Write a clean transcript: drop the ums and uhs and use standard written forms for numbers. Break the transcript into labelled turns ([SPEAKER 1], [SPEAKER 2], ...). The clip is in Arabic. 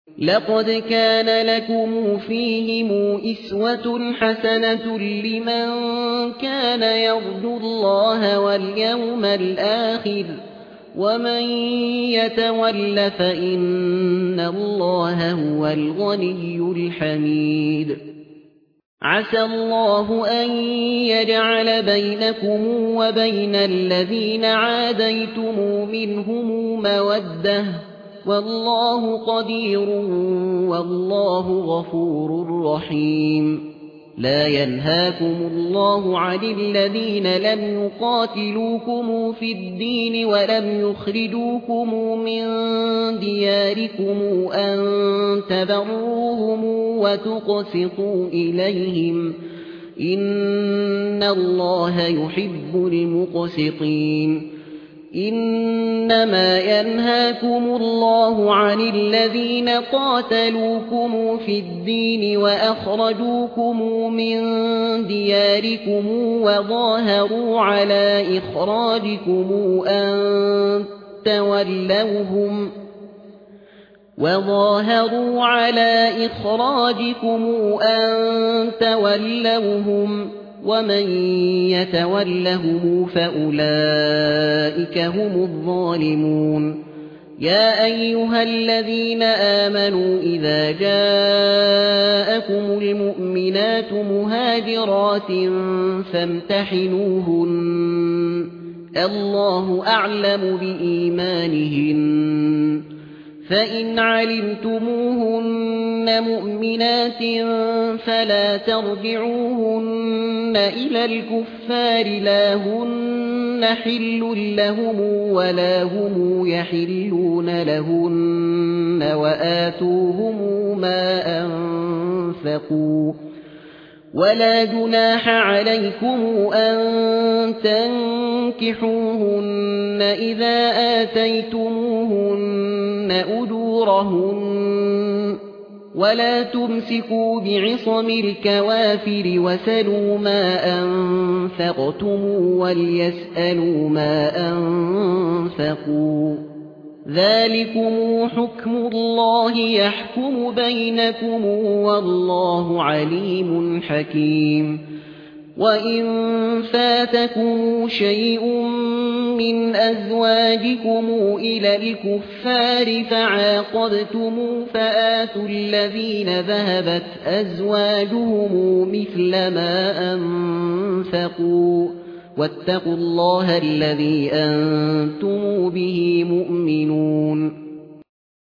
[SPEAKER 1] لقد كان لكم فيهم أسوة حسنة لمن كان يرجو الله واليوم الآخر ومن يتول فإن الله هو الغني الحميد عسى الله أن يجعل بينكم وبين الذين عاديتم منهم مودة والله قدير والله غفور رحيم لا ينهاكم الله عن الذين لم يقاتلوكم في الدين ولم يخرجوكم من دياركم أن تبروهم وتقسطوا إليهم إن الله يحب المقسطين إنما ينهاكم الله عن الذين قاتلوكم في الدين وأخرجوكم من دياركم وظاهروا على إخراجكم أن تولوهم ومن يتولهم فأولئك هم الظالمون يا أيها الذين آمنوا إذا جاءكم المؤمنات مهاجرات فامتحنوهن الله أعلم بإيمانهن فإن علمتموهن مؤمنات فلا ترجعوهن إلى الكفار لا هن حل لهم ولا هم يحلون لهن وآتوهم ما أنفقوا ولا جناح عليكم أن تنكحوهن إذا آتيتموهن أجورهن ولا تمسكوا بعصم الكوافر وسلوا ما أنفقتم وليسألوا ما أنفقوا ذلكم حكم الله يحكم بينكم والله عليم حكيم وإن فاتكم شيء من أزواجكم إلى الكفار فعاقبتم فآتوا الذين ذهبت أزواجهم مثل ما أنفقوا واتقوا الله الذي أنتم به مؤمنون